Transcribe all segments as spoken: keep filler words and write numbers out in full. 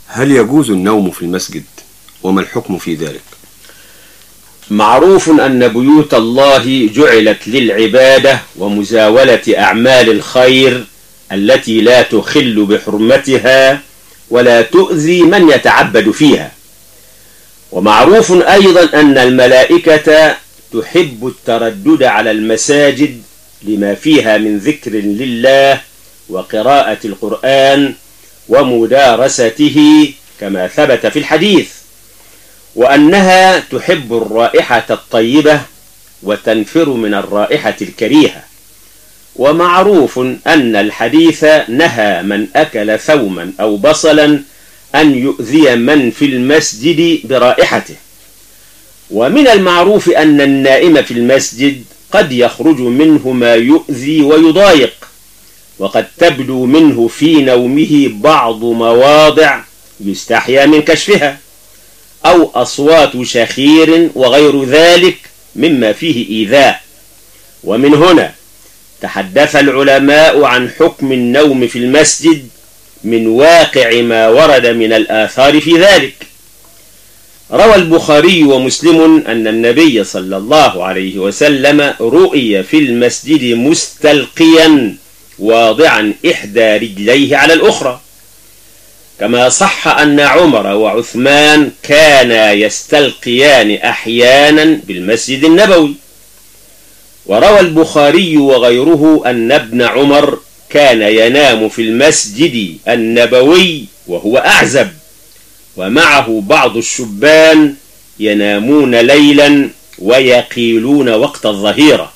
هل يجوز النوم في المسجد؟ وما الحكم في ذلك؟ معروف أن بيوت الله جعلت للعبادة ومزاولة أعمال الخير التي لا تخل بحرمتها ولا تؤذي من يتعبد فيها. ومعروف أيضا أن الملائكة تحب التردد على المساجد لما فيها من ذكر لله وقراءة القرآن ومدارسته كما ثبت في الحديث، وأنها تحب الرائحة الطيبة وتنفر من الرائحة الكريهة. ومعروف أن الحديث نهى من أكل ثوما أو بصلا أن يؤذي من في المسجد برائحته. ومن المعروف أن النائم في المسجد قد يخرج منه ما يؤذي ويضايق، وقد تبدو منه في نومه بعض مواضع يستحيا من كشفها، أو أصوات شخير وغير ذلك مما فيه إيذاء. ومن هنا تحدث العلماء عن حكم النوم في المسجد من واقع ما ورد من الآثار في ذلك. روى البخاري ومسلم أن النبي صلى الله عليه وسلم رؤي في المسجد مستلقيا واضعا إحدى رجليه على الأخرى، كما صح أن عمر وعثمان كانا يستلقيان أحيانا بالمسجد النبوي. وروى البخاري وغيره أن ابن عمر كان ينام في المسجد النبوي وهو أعزب، ومعه بعض الشبان ينامون ليلا ويقيلون وقت الظهيرة.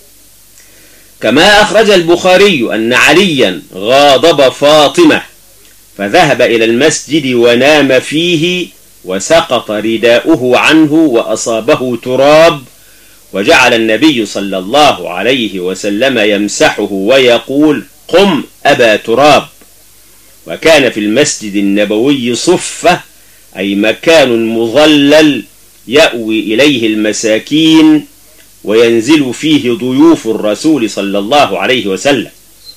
كما أخرج البخاري أن عليا غاضب فاطمة فذهب إلى المسجد ونام فيه، وسقط رداؤه عنه وأصابه تراب، وجعل النبي صلى الله عليه وسلم يمسحه ويقول: قم أبا تراب. وكان في المسجد النبوي صفة، أي مكان مظلل يأوي إليه المساكين وينزل فيه ضيوف الرسول صلى الله عليه وسلم.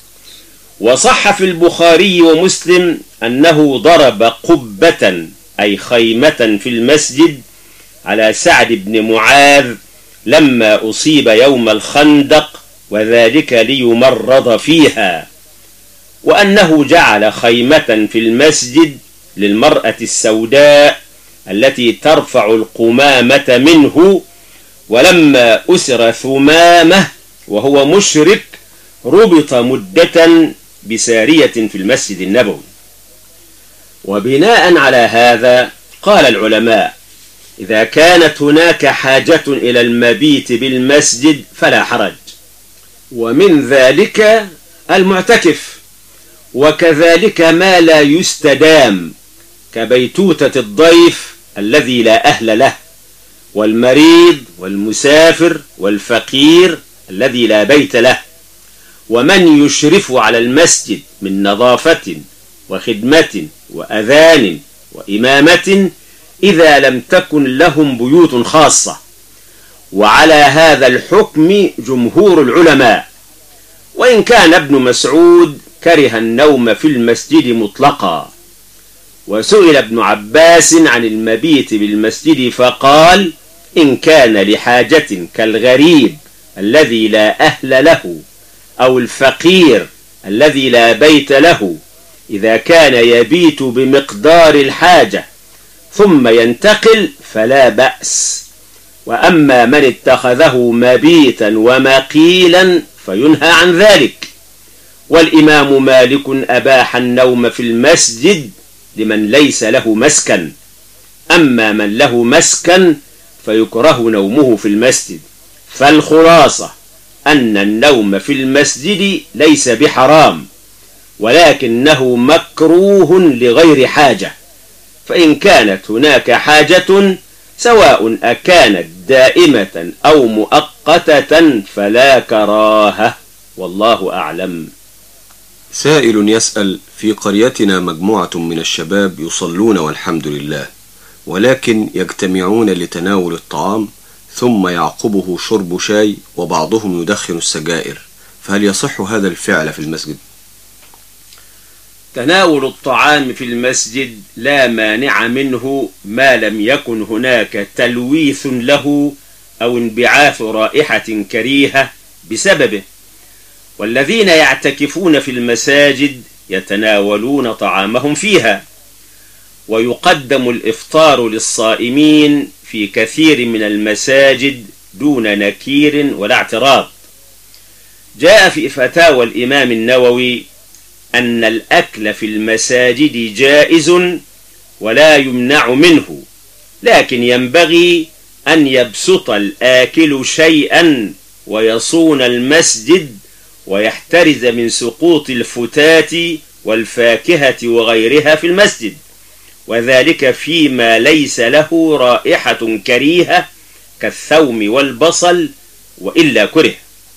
وصح في البخاري ومسلم أنه ضرب قبة أي خيمة في المسجد على سعد بن معاذ لما أصيب يوم الخندق، وذلك ليمرض فيها. وأنه جعل خيمة في المسجد للمرأة السوداء التي ترفع القمامة منه، ولما أسر ثمامة وهو مشرك ربط مدة بسارية في المسجد النبوي. وبناء على هذا قال العلماء: إذا كانت هناك حاجة إلى المبيت بالمسجد فلا حرج. ومن ذلك المعتكف، وكذلك ما لا يستدام كبيتوتة الضيف الذي لا أهل له، والمريض والمسافر والفقير الذي لا بيت له، ومن يشرف على المسجد من نظافة وخدمة وأذان وإمامة إذا لم تكن لهم بيوت خاصة. وعلى هذا الحكم جمهور العلماء، وإن كان ابن مسعود كره النوم في المسجد مطلقا. وسئل ابن عباس عن المبيت بالمسجد فقال: إن كان لحاجة كالغريب الذي لا أهل له أو الفقير الذي لا بيت له، إذا كان يبيت بمقدار الحاجة ثم ينتقل فلا بأس. وأما من اتخذه مبيتا ومقيلا فينهى عن ذلك. والإمام مالك أباح النوم في المسجد لمن ليس له مسكن، أما من له مسكن فيكره نومه في المسجد. فالخلاصة أن النوم في المسجد ليس بحرام، ولكنه مكروه لغير حاجة. فإن كانت هناك حاجة سواء أكانت دائمة أو مؤقتة فلا كراهة، والله أعلم. سائل يسأل: في قريتنا مجموعة من الشباب يصلون والحمد لله، ولكن يجتمعون لتناول الطعام ثم يعقبه شرب شاي، وبعضهم يدخن السجائر، فهل يصح هذا الفعل في المسجد؟ تناول الطعام في المسجد لا مانع منه ما لم يكن هناك تلويث له أو انبعاث رائحة كريهة بسببه، والذين يعتكفون في المساجد يتناولون طعامهم فيها، ويقدم الإفطار للصائمين في كثير من المساجد دون نكير ولا اعتراض. جاء في فتاوى الإمام النووي أن الأكل في المساجد جائز ولا يمنع منه، لكن ينبغي أن يبسط الآكل شيئا ويصون المسجد ويحترز من سقوط الفتات والفاكهة وغيرها في المسجد، وذلك فيما ليس له رائحة كريهة كالثوم والبصل وإلا كره.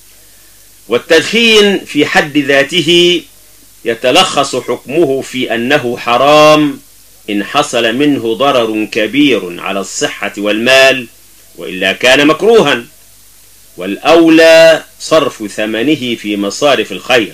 والتدخين في حد ذاته يتلخص حكمه في أنه حرام إن حصل منه ضرر كبير على الصحة والمال، وإلا كان مكروها، والأولى صرف ثمنه في مصارف الخير.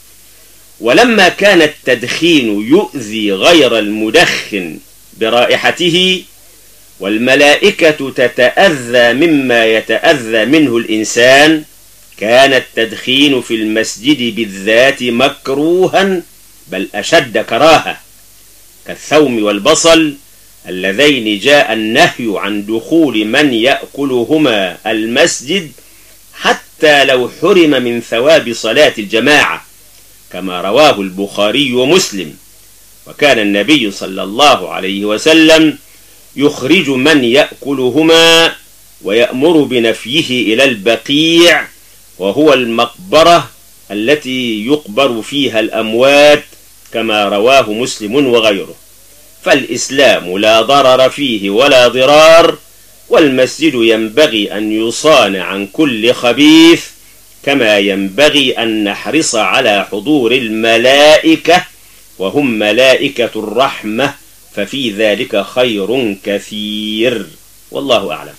ولما كان التدخين يؤذي غير المدخن برائحته، والملائكة تتأذى مما يتأذى منه الإنسان، كان التدخين في المسجد بالذات مكروها بل أشد كراهة، كالثوم والبصل اللذين جاء النهي عن دخول من يأكلهما المسجد حتى لو حرم من ثواب صلاة الجماعة، كما رواه البخاري ومسلم. وكان النبي صلى الله عليه وسلم يخرج من يأكلهما ويأمر بنفيه إلى البقيع، وهو المقبرة التي يقبر فيها الأموات، كما رواه مسلم وغيره. فالإسلام لا ضرر فيه ولا ضرار، والمسجد ينبغي أن يصان عن كل خبيث، كما ينبغي أن نحرص على حضور الملائكة، وهم ملائكة الرحمة، ففي ذلك خير كثير، والله أعلم.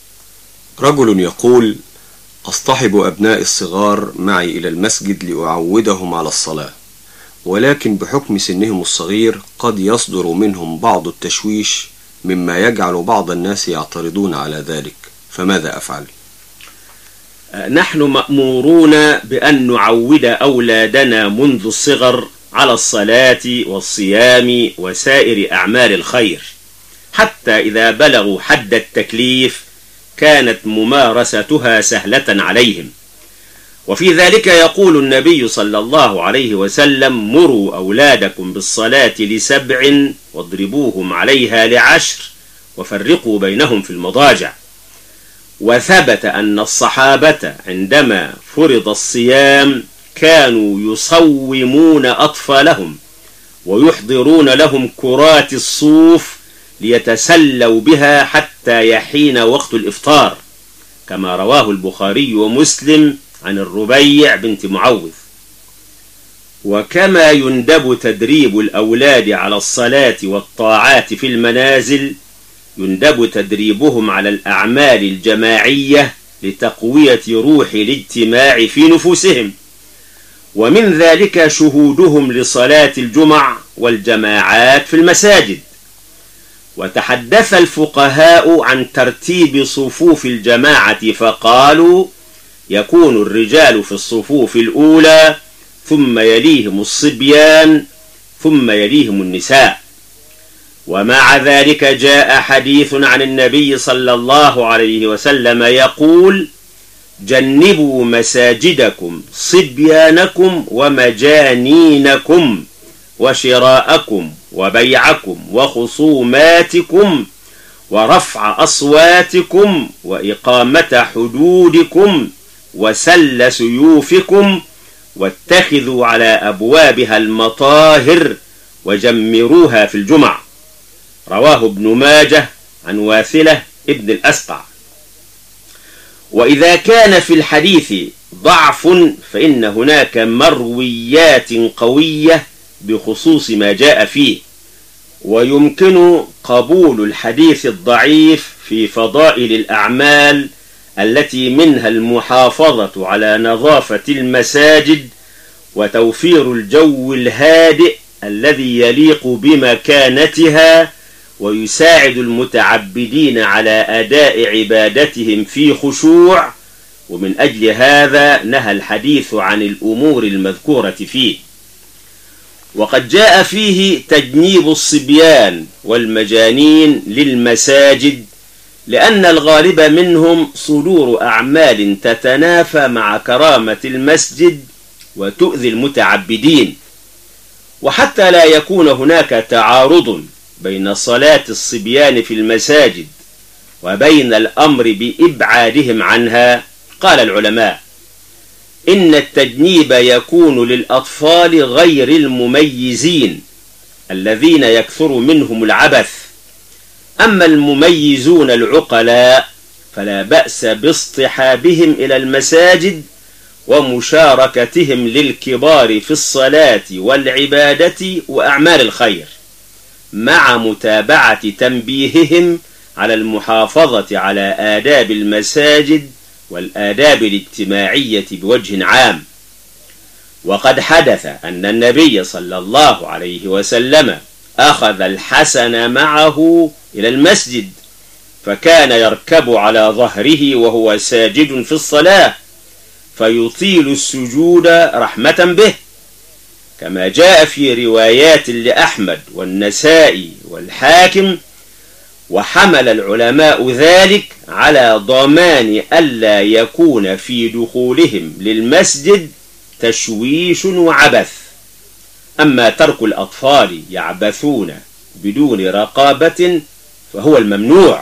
رجل يقول: أصطحب أبناء الصغار معي إلى المسجد لأعودهم على الصلاة، ولكن بحكم سنهم الصغير قد يصدر منهم بعض التشويش مما يجعل بعض الناس يعترضون على ذلك، فماذا أفعل؟ نحن مأمورون بأن نعود أولادنا منذ الصغر على الصلاة والصيام وسائر أعمال الخير، حتى إذا بلغوا حد التكليف كانت ممارستها سهلة عليهم. وفي ذلك يقول النبي صلى الله عليه وسلم: مروا أولادكم بالصلاة لسبع واضربوهم عليها لعشر وفرقوا بينهم في المضاجع. وثبت أن الصحابة عندما فرض الصيام كانوا يصومون أطفالهم ويحضرون لهم كرات الصوف ليتسلوا بها حتى يحين وقت الإفطار، كما رواه البخاري ومسلم عن الربيع بنت معوذ. وكما يندب تدريب الأولاد على الصلاة والطاعات في المنازل، يندب تدريبهم على الأعمال الجماعية لتقوية روح الاجتماع في نفوسهم، ومن ذلك شهودهم لصلاة الجمع والجماعات في المساجد. وتحدث الفقهاء عن ترتيب صفوف الجماعة فقالوا: يكون الرجال في الصفوف الأولى، ثم يليهم الصبيان، ثم يليهم النساء. ومع ذلك جاء حديث عن النبي صلى الله عليه وسلم يقول: جنبوا مساجدكم صبيانكم ومجانينكم وشراءكم وبيعكم وخصوماتكم ورفع أصواتكم وإقامة حدودكم وسل سيوفكم، واتخذوا على أبوابها المطاهر وجمروها في الجمع. رواه ابن ماجه عن واثلة ابن الأسقع. وإذا كان في الحديث ضعف فإن هناك مرويات قوية بخصوص ما جاء فيه، ويمكن قبول الحديث الضعيف في فضائل الأعمال التي منها المحافظة على نظافة المساجد وتوفير الجو الهادئ الذي يليق بمكانتها ويساعد المتعبدين على أداء عبادتهم في خشوع، ومن أجل هذا نهى الحديث عن الأمور المذكورة فيه. وقد جاء فيه تجنيب الصبيان والمجانين للمساجد، لأن الغالب منهم صدور أعمال تتنافى مع كرامة المسجد وتؤذي المتعبدين. وحتى لا يكون هناك تعارض بين صلاة الصبيان في المساجد وبين الأمر بإبعادهم عنها، قال العلماء: إن التجنيب يكون للأطفال غير المميزين الذين يكثر منهم العبث، أما المميزون العقلاء فلا بأس باصطحابهم إلى المساجد ومشاركتهم للكبار في الصلاة والعبادة وأعمال الخير، مع متابعة تنبيههم على المحافظة على آداب المساجد والآداب الاجتماعية بوجه عام. وقد حدث أن النبي صلى الله عليه وسلم أخذ الحسن معه إلى المسجد، فكان يركب على ظهره وهو ساجد في الصلاة فيطيل السجود رحمة به، كما جاء في روايات لأحمد والنسائي والحاكم. وحمل العلماء ذلك على ضمان ألا يكون في دخولهم للمسجد تشويش وعبث. أما ترك الأطفال يعبثون بدون رقابة فهو الممنوع.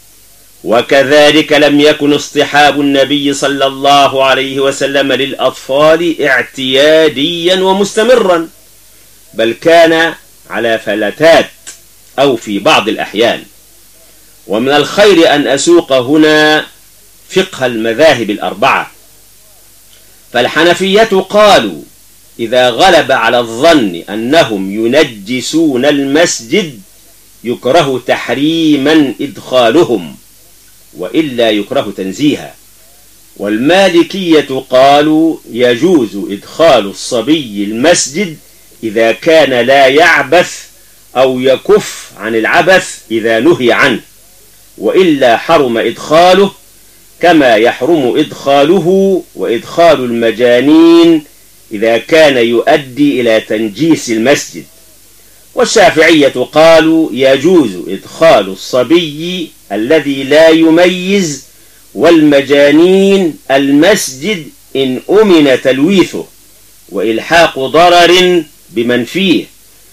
وكذلك لم يكن اصطحاب النبي صلى الله عليه وسلم للأطفال اعتياديا ومستمرا، بل كان على فلتات أو في بعض الأحيان. ومن الخير أن أسوق هنا فقه المذاهب الأربعة. فالحنفية قالوا: إذا غلب على الظن أنهم ينجسون المسجد يكره تحريما إدخالهم، وإلا يكره تنزيها. والمالكية قالوا: يجوز إدخال الصبي المسجد إذا كان لا يعبث أو يكف عن العبث إذا نهي عنه، وإلا حرم إدخاله، كما يحرم إدخاله وإدخال المجانين إذا كان يؤدي إلى تنجيس المسجد. والشافعية قالوا: يجوز إدخال الصبي الذي لا يميز والمجانين المسجد إن أمن تلويثه وإلحاق ضرر بمن فيه.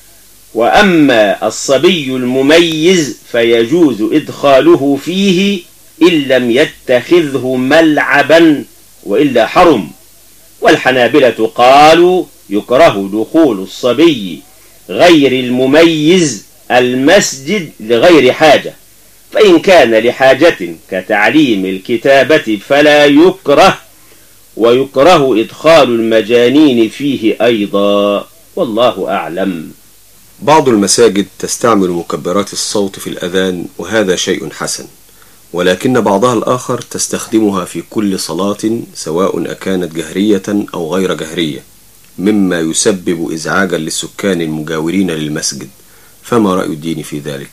وأما الصبي المميز فيجوز إدخاله فيه إن لم يتخذه ملعبا، وإلا حرم. والحنابلة قالوا: يكره دخول الصبي غير المميز المسجد لغير حاجة، فإن كان لحاجة كتعليم الكتابة فلا يكره، ويكره إدخال المجانين فيه أيضا، والله أعلم. بعض المساجد تستعمل مكبرات الصوت في الأذان، وهذا شيء حسن، ولكن بعضها الآخر تستخدمها في كل صلاة سواء أكانت جهرية أو غير جهرية، مما يسبب إزعاجا للسكان المجاورين للمسجد، فما رأي الدين في ذلك؟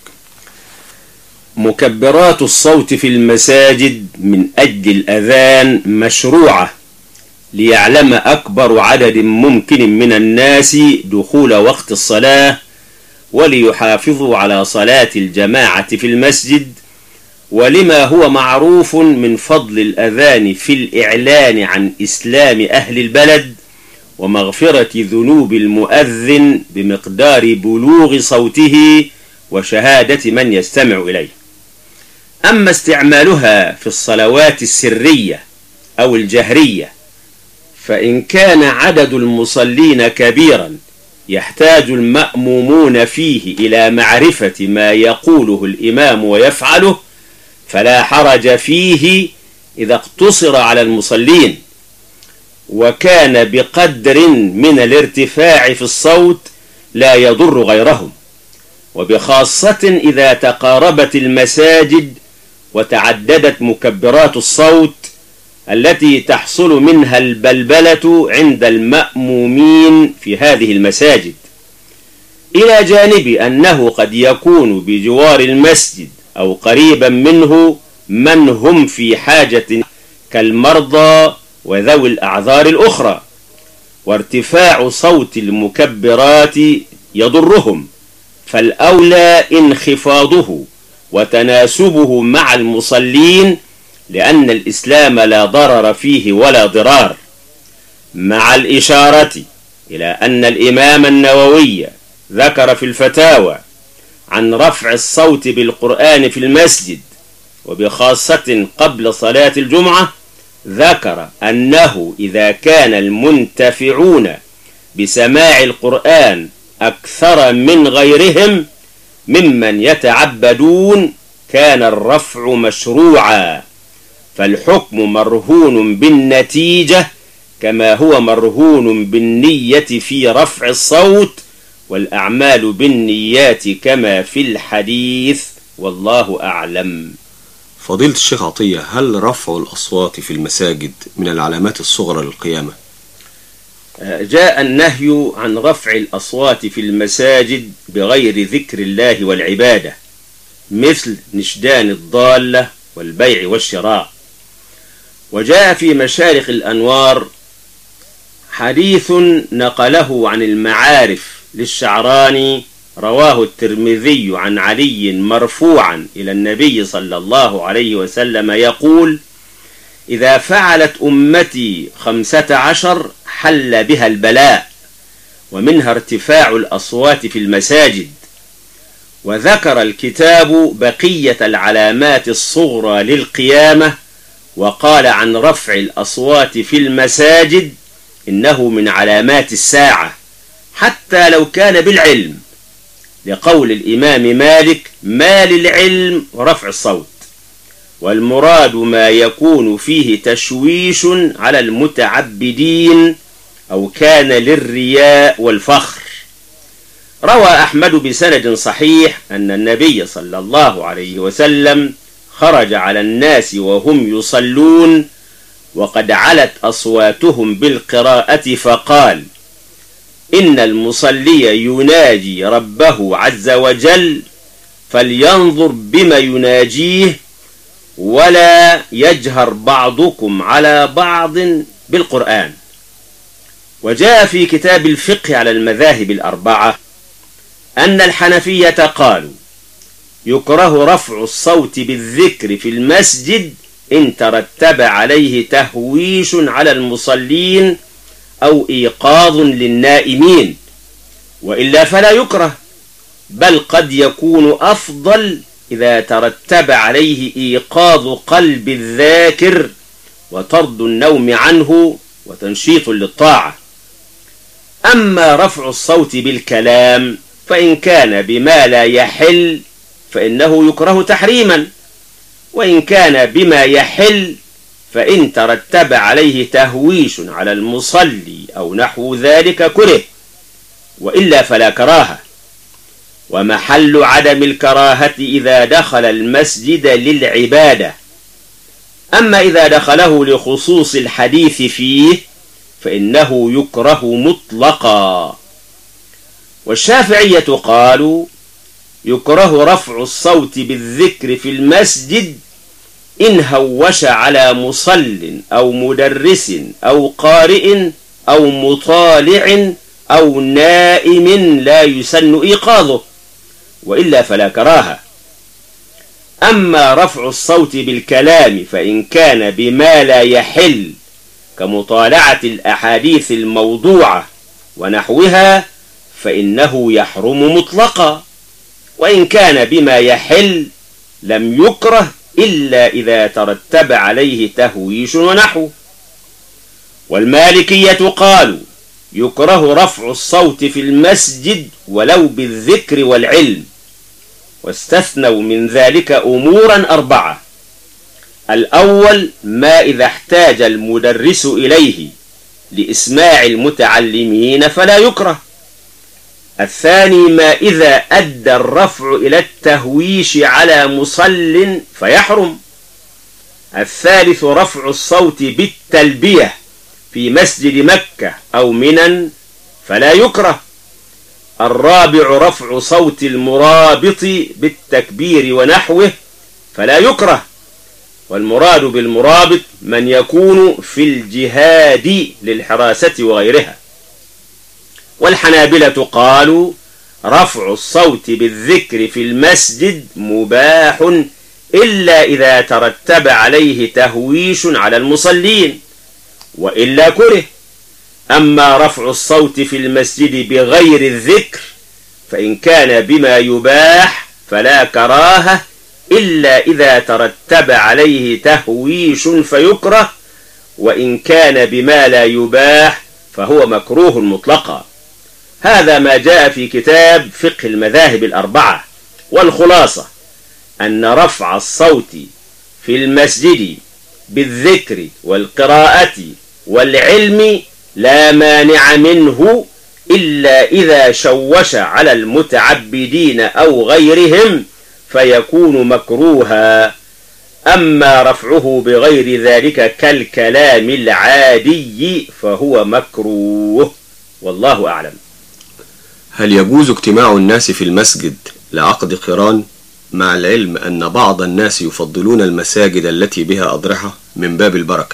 مكبرات الصوت في المساجد من أجل الأذان مشروعة ليعلم أكبر عدد ممكن من الناس دخول وقت الصلاة، وليحافظوا على صلاة الجماعة في المسجد، ولما هو معروف من فضل الأذان في الإعلان عن إسلام أهل البلد ومغفرة ذنوب المؤذن بمقدار بلوغ صوته وشهادة من يستمع إليه. أما استعمالها في الصلوات السرية أو الجهرية فإن كان عدد المصلين كبيرا يحتاج المأمومون فيه إلى معرفة ما يقوله الإمام ويفعله فلا حرج فيه إذا اقتصر على المصلين، وكان بقدر من الارتفاع في الصوت لا يضر غيرهم، وبخاصة إذا تقاربت المساجد وتعددت مكبرات الصوت التي تحصل منها البلبلة عند المأمومين في هذه المساجد. إلى جانب أنه قد يكون بجوار المسجد أو قريبا منه من هم في حاجة كالمرضى وذوي الأعذار الأخرى، وارتفاع صوت المكبرات يضرهم، فالأولى انخفاضه وتناسبه مع المصلين، لأن الإسلام لا ضرر فيه ولا ضرار، مع الإشارة إلى أن الإمام النووي ذكر في الفتاوى عن رفع الصوت بالقرآن في المسجد، وبخاصة قبل صلاة الجمعة، ذكر أنه إذا كان المنتفعون بسماع القرآن أكثر من غيرهم ممن يتعبدون كان الرفع مشروعا، فالحكم مرهون بالنتيجة كما هو مرهون بالنية في رفع الصوت، والأعمال بالنيات كما في الحديث، والله أعلم. فضيلة الشيخ عطية، هل رفع الأصوات في المساجد من العلامات الصغرى للقيامة؟ جاء النهي عن رفع الأصوات في المساجد بغير ذكر الله والعبادة، مثل نشدان الضالة والبيع والشراء. وجاء في مشارق الأنوار حديث نقله عن المعارف للشعراني، رواه الترمذي عن علي مرفوعا إلى النبي صلى الله عليه وسلم يقول: إذا فعلت أمتي خمسة عشر حل بها البلاء، ومنها ارتفاع الأصوات في المساجد. وذكر الكتاب بقية العلامات الصغرى للقيامة، وقال عن رفع الأصوات في المساجد إنه من علامات الساعة حتى لو كان بالعلم، لقول الإمام مالك: ما للعلم رفع الصوت، والمراد ما يكون فيه تشويش على المتعبدين أو كان للرياء والفخر. روى أحمد بسند صحيح أن النبي صلى الله عليه وسلم خرج على الناس وهم يصلون وقد علت أصواتهم بالقراءة، فقال: إن المصلي يناجي ربه عز وجل، فلينظر بما يناجيه، ولا يجهر بعضكم على بعض بالقرآن. وجاء في كتاب الفقه على المذاهب الأربعة أن الحنفية قالوا: يكره رفع الصوت بالذكر في المسجد إن ترتب عليه تهويش على المصلين أو إيقاظ للنائمين، وإلا فلا يكره، بل قد يكون أفضل إذا ترتب عليه إيقاظ قلب الذاكر وطرد النوم عنه وتنشيط للطاعة. أما رفع الصوت بالكلام فإن كان بما لا يحل فإنه يكره تحريما، وإن كان بما يحل فإن ترتب عليه تهويش على المصلي أو نحو ذلك كره، وإلا فلا كراهة. ومحل عدم الكراهة إذا دخل المسجد للعبادة، أما إذا دخله لخصوص الحديث فيه فإنه يكره مطلقا. والشافعية قالوا: يكره رفع الصوت بالذكر في المسجد إن هوش على مصل أو مدرس أو قارئ أو مطالع أو نائم لا يسن إيقاظه، وإلا فلا كراهة. أما رفع الصوت بالكلام فإن كان بما لا يحل كمطالعة الأحاديث الموضوعة ونحوها فإنه يحرم مطلقا، وإن كان بما يحل لم يكره إلا إذا ترتب عليه تهويش ونحو. والمالكية قالوا: يكره رفع الصوت في المسجد ولو بالذكر والعلم، واستثنوا من ذلك أمورا أربعة: الأول ما إذا احتاج المدرس إليه لإسماع المتعلمين فلا يكره. الثاني ما إذا أدى الرفع إلى التهويش على مصل فيحرم. الثالث رفع الصوت بالتلبية في مسجد مكة أو منى فلا يكره. الرابع رفع صوت المرابط بالتكبير ونحوه فلا يكره، والمراد بالمرابط من يكون في الجهاد للحراسة وغيرها. والحنابلة قالوا رفع الصوت بالذكر في المسجد مباح إلا إذا ترتب عليه تهويش على المصلين، وإلا كره. أما رفع الصوت في المسجد بغير الذكر فإن كان بما يباح فلا كراهة إلا إذا ترتب عليه تهويش فيكره، وإن كان بما لا يباح فهو مكروه مطلقا. هذا ما جاء في كتاب فقه المذاهب الأربعة. والخلاصة أن رفع الصوت في المسجد بالذكر والقراءة والعلم لا مانع منه إلا إذا شوش على المتعبدين أو غيرهم فيكون مكروها. أما رفعه بغير ذلك كالكلام العادي فهو مكروه، والله أعلم. هل يجوز اجتماع الناس في المسجد لعقد قران، مع العلم أن بعض الناس يفضلون المساجد التي بها أضرحة من باب البركة؟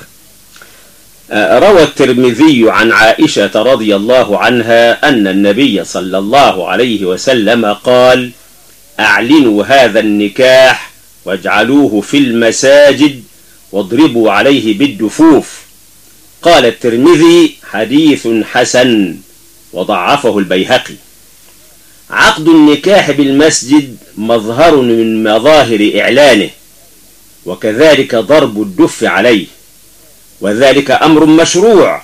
روى الترمذي عن عائشة رضي الله عنها أن النبي صلى الله عليه وسلم قال: أعلنوا هذا النكاح واجعلوه في المساجد واضربوا عليه بالدفوف. قال الترمذي: حديث حسن، وضعفه البيهقي. عقد النكاح بالمسجد مظهر من مظاهر إعلانه، وكذلك ضرب الدف عليه، وذلك أمر مشروع،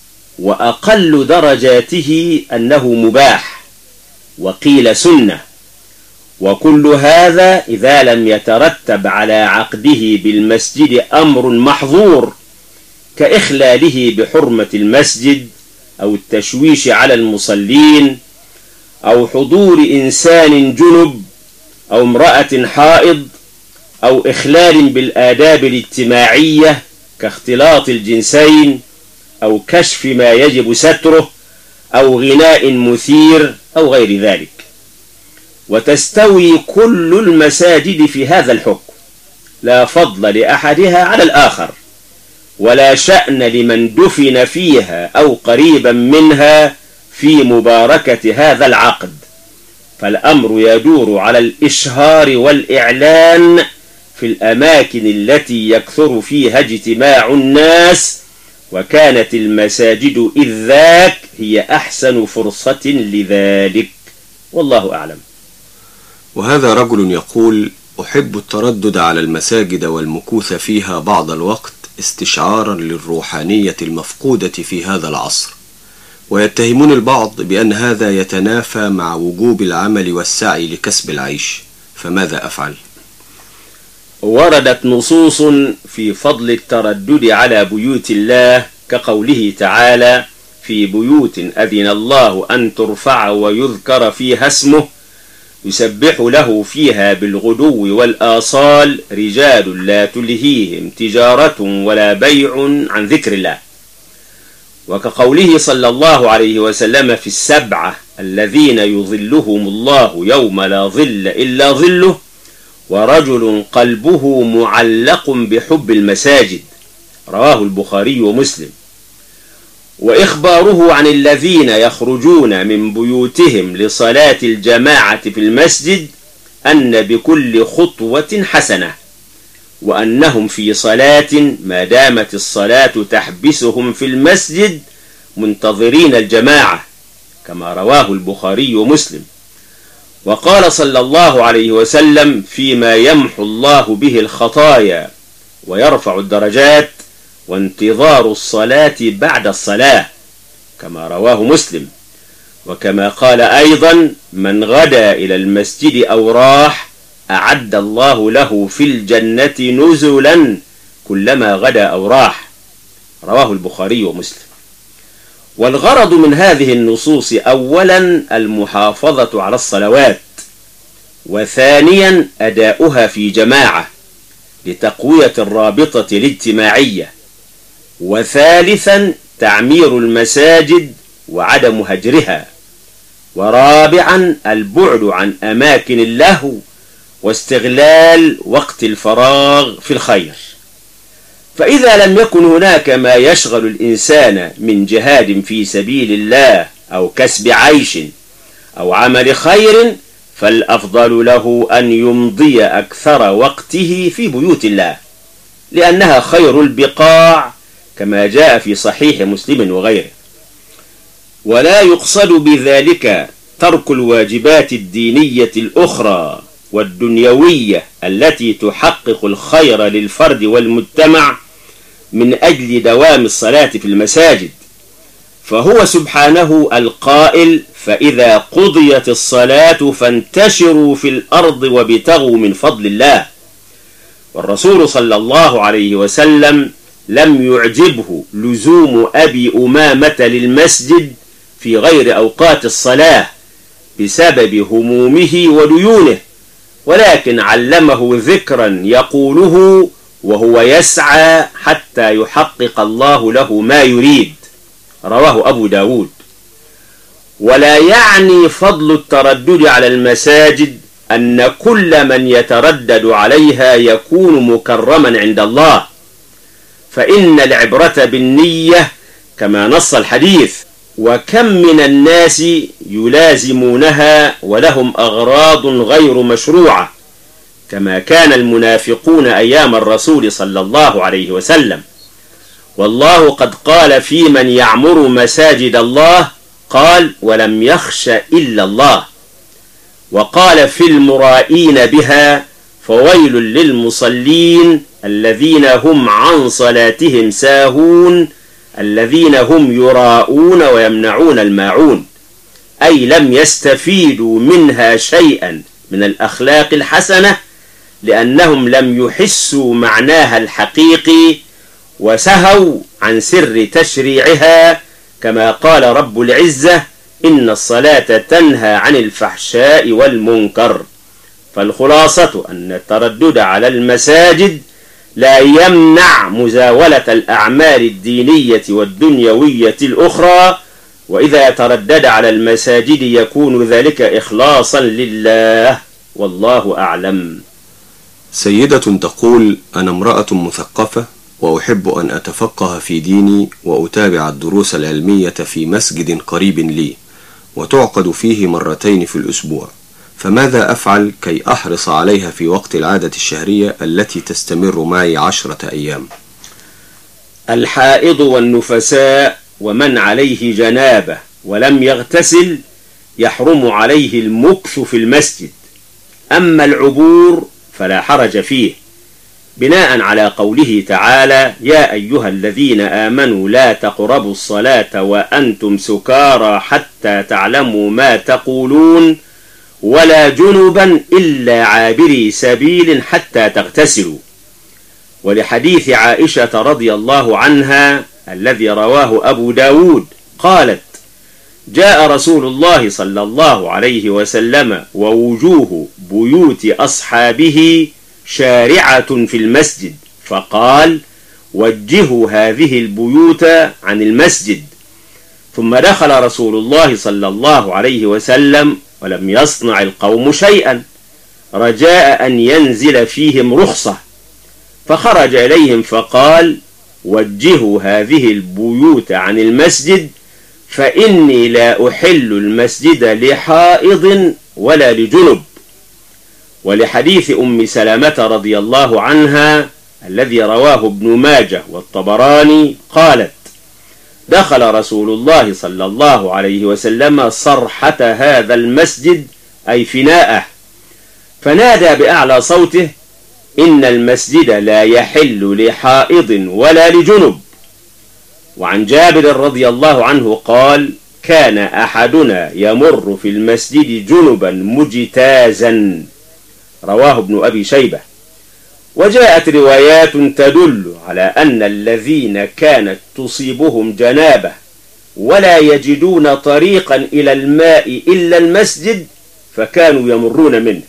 وأقل درجاته أنه مباح، وقيل سنة. وكل هذا إذا لم يترتب على عقده بالمسجد أمر محظور كإخلاله بحرمة المسجد أو التشويش على المصلين أو حضور إنسان جنب أو امرأة حائض أو إخلال بالآداب الاجتماعية كاختلاط الجنسين أو كشف ما يجب ستره أو غناء مثير أو غير ذلك. وتستوي كل المساجد في هذا الحكم، لا فضل لأحدها على الآخر، ولا شأن لمن دفن فيها أو قريبا منها في مباركة هذا العقد، فالأمر يدور على الإشهار والإعلان في الأماكن التي يكثر فيها اجتماع الناس، وكانت المساجد إذ ذاك هي أحسن فرصة لذلك، والله أعلم. وهذا رجل يقول: أحب التردد على المساجد والمكوث فيها بعض الوقت استشعارا للروحانية المفقودة في هذا العصر، ويتهمون البعض بأن هذا يتنافى مع وجوب العمل والسعي لكسب العيش، فماذا أفعل؟ وردت نصوص في فضل التردد على بيوت الله، كقوله تعالى: في بيوت أذن الله أن ترفع ويذكر فيها اسمه يسبح له فيها بالغدو والآصال رجال لا تلهيهم تجارة ولا بيع عن ذكر الله. وكقوله صلى الله عليه وسلم في السبعة الذين يظلهم الله يوم لا ظل إلا ظله: ورجل قلبه معلق بحب المساجد، رواه البخاري ومسلم. وإخباره عن الذين يخرجون من بيوتهم لصلاة الجماعة في المسجد أن بكل خطوة حسنة، وأنهم في صلاة ما دامت الصلاة تحبسهم في المسجد منتظرين الجماعة، كما رواه البخاري ومسلم. وقال صلى الله عليه وسلم فيما يمحو الله به الخطايا ويرفع الدرجات: وانتظار الصلاة بعد الصلاة، كما رواه مسلم. وكما قال أيضا: من غدا إلى المسجد أو راح أعد الله له في الجنة نزلا كلما غدا أو راح، رواه البخاري ومسلم. والغرض من هذه النصوص أولا المحافظة على الصلوات، وثانيا أداؤها في جماعة لتقوية الرابطة الاجتماعية، وثالثا تعمير المساجد وعدم هجرها، ورابعا البعد عن أماكن اللهو واستغلال وقت الفراغ في الخير. فإذا لم يكن هناك ما يشغل الإنسان من جهاد في سبيل الله أو كسب عيش أو عمل خير، فالأفضل له أن يمضي أكثر وقته في بيوت الله، لأنها خير البقاع كما جاء في صحيح مسلم وغيره. ولا يقصد بذلك ترك الواجبات الدينية الأخرى والدنيوية التي تحقق الخير للفرد والمجتمع من أجل دوام الصلاة في المساجد، فهو سبحانه القائل: فإذا قضيت الصلاة فانتشروا في الأرض وابتغوا من فضل الله. والرسول صلى الله عليه وسلم لم يعجبه لزوم أبي أمامة للمسجد في غير أوقات الصلاة بسبب همومه وديونه، ولكن علمه ذكرا يقوله وهو يسعى حتى يحقق الله له ما يريد. رواه أبو داود. ولا يعني فضل التردد على المساجد أن كل من يتردد عليها يكون مكرما عند الله، فإن العبرة بالنية كما نص الحديث: وكم من الناس يلازمونها ولهم أغراض غير مشروعة، كما كان المنافقون أيام الرسول صلى الله عليه وسلم. والله قد قال في من يعمر مساجد الله، قال: ولم يخش إلا الله. وقال في المرائين بها: فويل للمصلين الذين هم عن صلاتهم ساهون الذين هم يراءون ويمنعون الماعون، أي لم يستفيدوا منها شيئا من الأخلاق الحسنة، لأنهم لم يحسوا معناها الحقيقي وسهوا عن سر تشريعها، كما قال رب العزة: إن الصلاة تنهى عن الفحشاء والمنكر. فالخلاصة أن التردد على المساجد لا يمنع مزاولة الأعمال الدينية والدنيوية الأخرى، وإذا تردد على المساجد يكون ذلك إخلاصا لله، والله أعلم. سيدة تقول: أنا امرأة مثقفة وأحب أن أتفقه في ديني وأتابع الدروس العلمية في مسجد قريب لي وتعقد فيه مرتين في الأسبوع، فماذا أفعل كي أحرص عليها في وقت العادة الشهرية التي تستمر معي عشرة أيام؟ الحائض والنفساء ومن عليه جنابه ولم يغتسل يحرم عليه المكث في المسجد، أما العبور فلا حرج فيه، بناء على قوله تعالى: يا أيها الذين آمنوا لا تقربوا الصلاة وأنتم سكارى حتى تعلموا ما تقولون ولا جنبا إلا عابري سبيل حتى تغتسلوا. ولحديث عائشة رضي الله عنها الذي رواه أبو داود قالت: جاء رسول الله صلى الله عليه وسلم ووجوه بيوت أصحابه شارعة في المسجد، فقال: وجهوا هذه البيوت عن المسجد. ثم دخل رسول الله صلى الله عليه وسلم ولم يصنع القوم شيئا رجاء أن ينزل فيهم رخصة، فخرج إليهم فقال: وجهوا هذه البيوت عن المسجد، فإني لا أحل المسجد لحائض ولا لجنب. ولحديث أم سلمة رضي الله عنها الذي رواه ابن ماجه والطبراني قالت: دخل رسول الله صلى الله عليه وسلم صرحة هذا المسجد أي فناءه، فنادى بأعلى صوته: إن المسجد لا يحل لحائض ولا لجنب. وعن جابر رضي الله عنه قال: كان أحدنا يمر في المسجد جنبا مجتازا، رواه ابن أبي شيبة. وجاءت روايات تدل على أن الذين كانت تصيبهم جنابة ولا يجدون طريقا إلى الماء إلا المسجد فكانوا يمرون منه.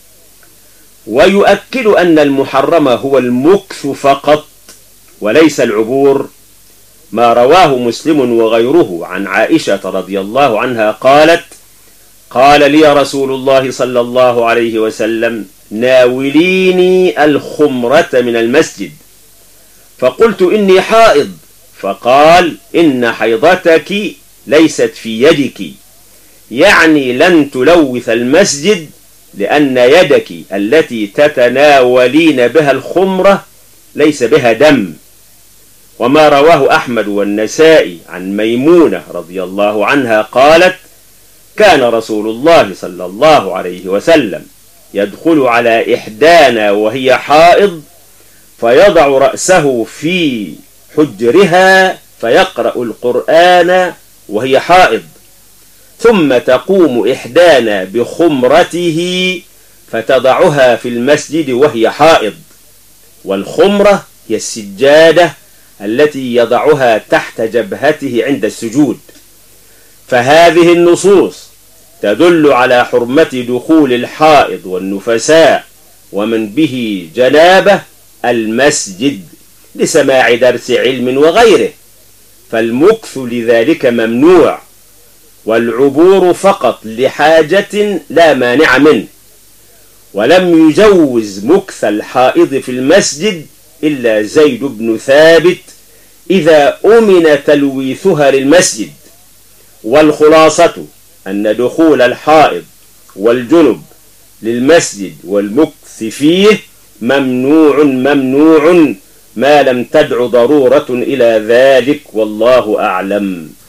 ويؤكد أن المحرم هو المكث فقط وليس العبور ما رواه مسلم وغيره عن عائشة رضي الله عنها قالت: قال لي رسول الله صلى الله عليه وسلم: ناوليني الخمرة من المسجد. فقلت: إني حائض. فقال: إن حيضتك ليست في يدك، يعني لن تلوث المسجد، لأن يدك التي تتناولين بها الخمرة ليس بها دم. وما رواه أحمد والنسائي عن ميمونة رضي الله عنها قالت: كان رسول الله صلى الله عليه وسلم يدخل على إحدانا وهي حائض، فيضع رأسه في حجرها فيقرأ القرآن وهي حائض، ثم تقوم إحدانا بخمرته فتضعها في المسجد وهي حائض. والخمرة هي السجادة التي يضعها تحت جبهته عند السجود. فهذه النصوص تدل على حرمة دخول الحائض والنفساء ومن به جنابة المسجد لسماع درس علم وغيره، فالمكث لذلك ممنوع، والعبور فقط لحاجة لا مانع منه. ولم يجوز مكث الحائض في المسجد إلا زيد بن ثابت إذا أمن تلويثها للمسجد. والخلاصة أن دخول الحائض والجنب للمسجد والمكث فيه ممنوع ممنوع ما لم تدع ضرورة إلى ذلك، والله أعلم.